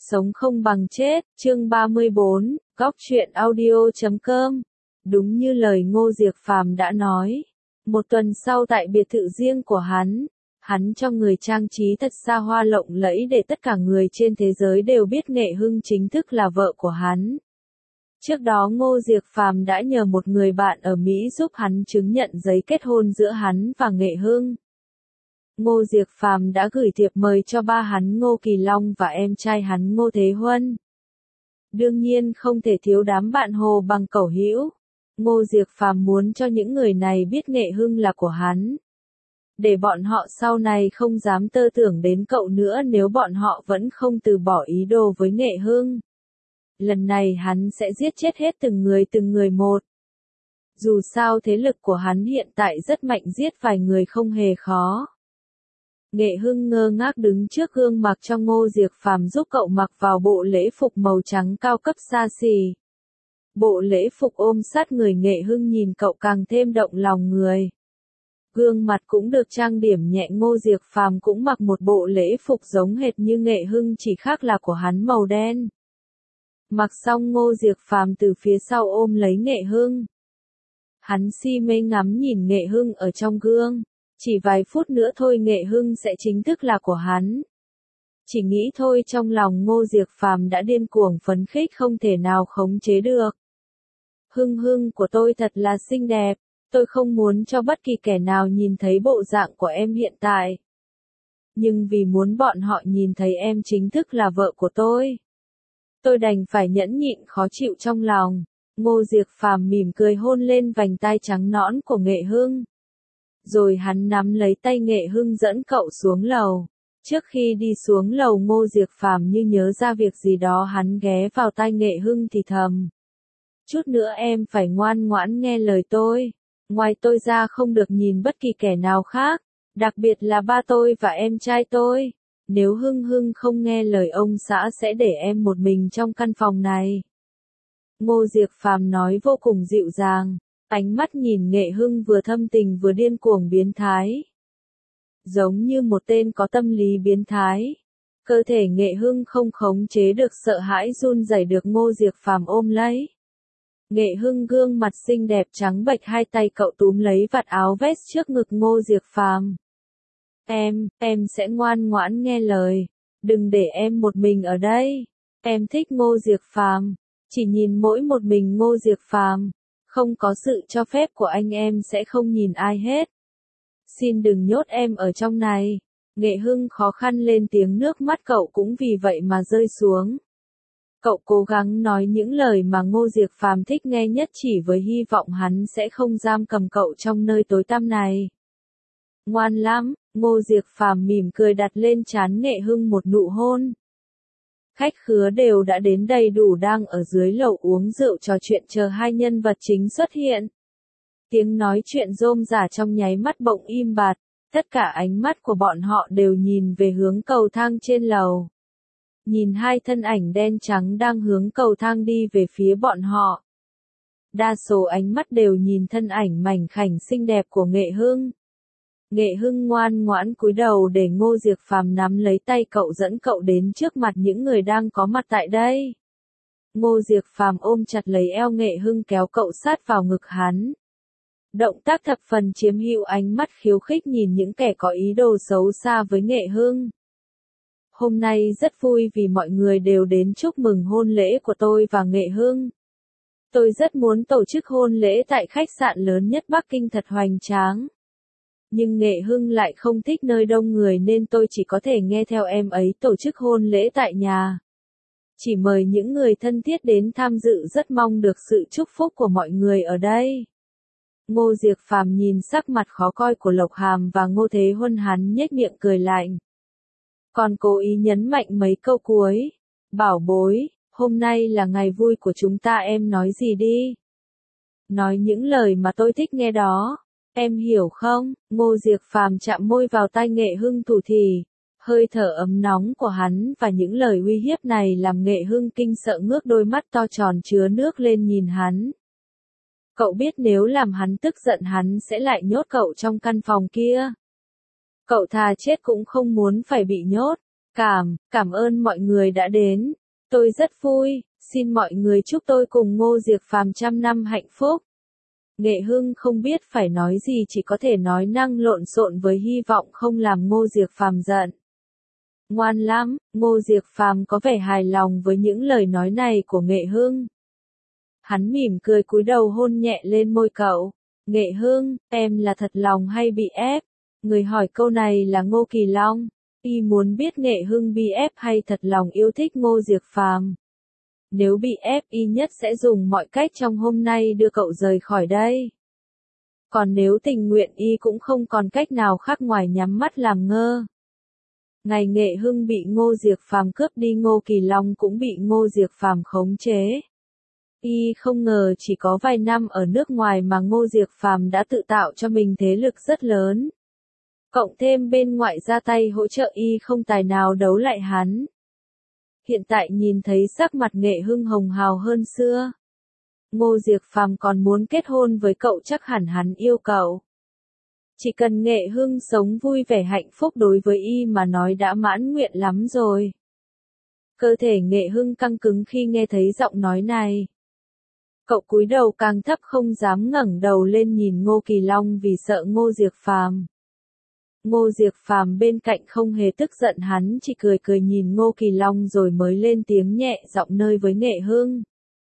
Sống không bằng chết, chương 34, góc truyện audio.com. Đúng như lời Ngô Diệc Phàm đã nói. Một tuần sau tại biệt thự riêng của hắn cho người trang trí thật xa hoa lộng lẫy để tất cả người trên thế giới đều biết Nghệ Hưng chính thức là vợ của hắn. Trước đó Ngô Diệc Phàm đã nhờ một người bạn ở Mỹ giúp hắn chứng nhận giấy kết hôn giữa hắn và Nghệ Hưng. Ngô Diệc Phàm đã gửi thiệp mời cho ba hắn Ngô Kỳ Long và em trai hắn Ngô Thế Huân. Đương nhiên không thể thiếu đám bạn Hồ Bằng Cẩu Hữu. Ngô Diệc Phàm muốn cho những người này biết Nghệ Hưng là của hắn. Để bọn họ sau này không dám tơ tưởng đến cậu nữa nếu bọn họ vẫn không từ bỏ ý đồ với Nghệ Hưng. Lần này hắn sẽ giết chết hết từng người một. Dù sao thế lực của hắn hiện tại rất mạnh, giết vài người không hề khó. Nghệ Hưng ngơ ngác đứng trước gương mặc cho Ngô Diệc Phàm giúp cậu mặc vào bộ lễ phục màu trắng cao cấp xa xỉ. Bộ lễ phục ôm sát người Nghệ Hưng nhìn cậu càng thêm động lòng người. Gương mặt cũng được trang điểm nhẹ, Ngô Diệc Phàm cũng mặc một bộ lễ phục giống hệt như Nghệ Hưng, chỉ khác là của hắn màu đen. Mặc xong Ngô Diệc Phàm từ phía sau ôm lấy Nghệ Hưng. Hắn si mê ngắm nhìn Nghệ Hưng ở trong gương. Chỉ vài phút nữa thôi Nghệ Hưng sẽ chính thức là của hắn. Chỉ nghĩ thôi trong lòng Ngô Diệc Phàm đã điên cuồng phấn khích không thể nào khống chế được. Hưng của tôi thật là xinh đẹp, tôi không muốn cho bất kỳ kẻ nào nhìn thấy bộ dạng của em hiện tại. Nhưng vì muốn bọn họ nhìn thấy em chính thức là vợ của tôi đành phải nhẫn nhịn khó chịu trong lòng. Ngô Diệc Phàm mỉm cười hôn lên vành tai trắng nõn của Nghệ Hưng. Rồi hắn nắm lấy tay Nghệ Hưng dẫn cậu xuống lầu. Trước khi đi xuống lầu Ngô Diệc Phàm như nhớ ra việc gì đó, hắn ghé vào tai Nghệ Hưng thì thầm. Chút nữa em phải ngoan ngoãn nghe lời tôi. Ngoài tôi ra không được nhìn bất kỳ kẻ nào khác, đặc biệt là ba tôi và em trai tôi. Nếu Hưng không nghe lời ông xã sẽ để em một mình trong căn phòng này. Ngô Diệc Phàm nói vô cùng dịu dàng. Ánh mắt nhìn Nghệ Hưng vừa thâm tình vừa điên cuồng biến thái. Giống như một tên có tâm lý biến thái. Cơ thể Nghệ Hưng không khống chế được sợ hãi run rẩy được Ngô Diệc Phàm ôm lấy. Nghệ Hưng gương mặt xinh đẹp trắng bệch, hai tay cậu túm lấy vạt áo vest trước ngực Ngô Diệc Phàm. Em sẽ ngoan ngoãn nghe lời. Đừng để em một mình ở đây. Em thích Ngô Diệc Phàm. Chỉ nhìn mỗi một mình Ngô Diệc Phàm. Không có sự cho phép của anh em sẽ không nhìn ai hết. Xin đừng nhốt em ở trong này. Nghệ Hưng khó khăn lên tiếng, nước mắt cậu cũng vì vậy mà rơi xuống. Cậu cố gắng nói những lời mà Ngô Diệc Phàm thích nghe nhất, chỉ với hy vọng hắn sẽ không giam cầm cậu trong nơi tối tăm này. Ngoan lắm, Ngô Diệc Phàm mỉm cười đặt lên trán Nghệ Hưng một nụ hôn. Khách khứa đều đã đến đầy đủ, đang ở dưới lầu uống rượu trò chuyện chờ hai nhân vật chính xuất hiện. Tiếng nói chuyện rôm rả trong nháy mắt bỗng im bặt, tất cả ánh mắt của bọn họ đều nhìn về hướng cầu thang trên lầu. Nhìn hai thân ảnh đen trắng đang hướng cầu thang đi về phía bọn họ. Đa số ánh mắt đều nhìn thân ảnh mảnh khảnh xinh đẹp của Nghệ Hưng. Nghệ Hưng ngoan ngoãn cúi đầu để Ngô Diệc Phàm nắm lấy tay cậu dẫn cậu đến trước mặt những người đang có mặt tại đây. Ngô Diệc Phàm ôm chặt lấy eo Nghệ Hưng kéo cậu sát vào ngực hắn. Động tác thập phần chiếm hữu, ánh mắt khiêu khích nhìn những kẻ có ý đồ xấu xa với Nghệ Hưng. Hôm nay rất vui vì mọi người đều đến chúc mừng hôn lễ của tôi và Nghệ Hưng. Tôi rất muốn tổ chức hôn lễ tại khách sạn lớn nhất Bắc Kinh thật hoành tráng. Nhưng Nghệ Hưng lại không thích nơi đông người nên tôi chỉ có thể nghe theo em ấy tổ chức hôn lễ tại nhà. Chỉ mời những người thân thiết đến tham dự, rất mong được sự chúc phúc của mọi người ở đây. Ngô Diệc Phàm nhìn sắc mặt khó coi của Lộc Hàm và Ngô Thế Huân, hắn nhếch miệng cười lạnh. Còn cố ý nhấn mạnh mấy câu cuối. Bảo bối, hôm nay là ngày vui của chúng ta, em nói gì đi. Nói những lời mà tôi thích nghe đó. Em hiểu không? Ngô Diệc Phàm chạm môi vào tai Nghệ Hưng thủ thỉ. Hơi thở ấm nóng của hắn và những lời uy hiếp này làm Nghệ Hưng kinh sợ, ngước đôi mắt to tròn chứa nước lên nhìn hắn. Cậu biết nếu làm hắn tức giận hắn sẽ lại nhốt cậu trong căn phòng kia. Cậu thà chết cũng không muốn phải bị nhốt. Cảm ơn mọi người đã đến. Tôi rất vui, xin mọi người chúc tôi cùng Ngô Diệc Phàm trăm năm hạnh phúc. Nghệ Hưng không biết phải nói gì, chỉ có thể nói năng lộn xộn với hy vọng không làm Ngô Diệc Phàm giận. Ngoan lắm, Ngô Diệc Phàm có vẻ hài lòng với những lời nói này của Nghệ Hưng. Hắn mỉm cười cúi đầu hôn nhẹ lên môi cậu. Nghệ Hưng, em là thật lòng hay bị ép? Người hỏi câu này là Ngô Kỳ Long. Y muốn biết Nghệ Hưng bị ép hay thật lòng yêu thích Ngô Diệc Phàm. Nếu bị ép, Y nhất sẽ dùng mọi cách trong hôm nay đưa cậu rời khỏi đây. Còn nếu tình nguyện, Y cũng không còn cách nào khác ngoài nhắm mắt làm ngơ. Ngày Nghệ Hưng bị Ngô Diệc Phàm cướp đi, Ngô Kỳ Long cũng bị Ngô Diệc Phàm khống chế. Y không ngờ chỉ có vài năm ở nước ngoài mà Ngô Diệc Phàm đã tự tạo cho mình thế lực rất lớn. Cộng thêm bên ngoại ra tay hỗ trợ, Y không tài nào đấu lại hắn. Hiện tại nhìn thấy sắc mặt Nghệ Hưng hồng hào hơn xưa. Ngô Diệc Phàm còn muốn kết hôn với cậu, chắc hẳn hắn yêu cậu. Chỉ cần Nghệ Hưng sống vui vẻ hạnh phúc, đối với Y mà nói đã mãn nguyện lắm rồi. Cơ thể Nghệ Hưng căng cứng khi nghe thấy giọng nói này. Cậu cúi đầu càng thấp, không dám ngẩng đầu lên nhìn Ngô Kỳ Long vì sợ Ngô Diệc Phàm. Ngô Diệc Phàm bên cạnh không hề tức giận, hắn chỉ cười cười nhìn Ngô Kỳ Long rồi mới lên tiếng nhẹ giọng nơi với Nghệ Hưng.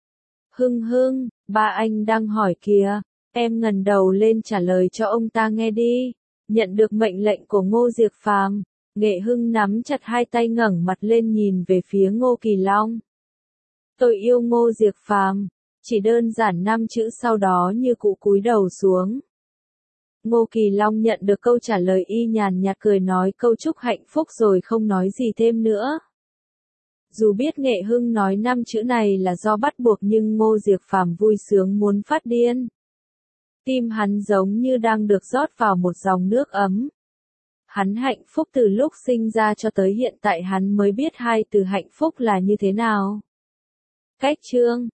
Hưng, ba anh đang hỏi kìa, em ngẩng đầu lên trả lời cho ông ta nghe đi. Nhận được mệnh lệnh của Ngô Diệc Phàm, Nghệ Hưng nắm chặt hai tay ngẩng mặt lên nhìn về phía Ngô Kỳ Long. Tôi yêu Ngô Diệc Phàm, chỉ đơn giản 5 chữ, sau đó như cụ cúi đầu xuống. Ngô Kỳ Long nhận được câu trả lời, Y nhàn nhạt cười nói câu chúc hạnh phúc rồi không nói gì thêm nữa. Dù biết Nghệ Hưng nói 5 chữ này là do bắt buộc, nhưng Ngô Diệc Phàm vui sướng muốn phát điên. Tim hắn giống như đang được rót vào một dòng nước ấm. Hắn hạnh phúc từ lúc sinh ra cho tới hiện tại, hắn mới biết hai từ hạnh phúc là như thế nào. Cách chương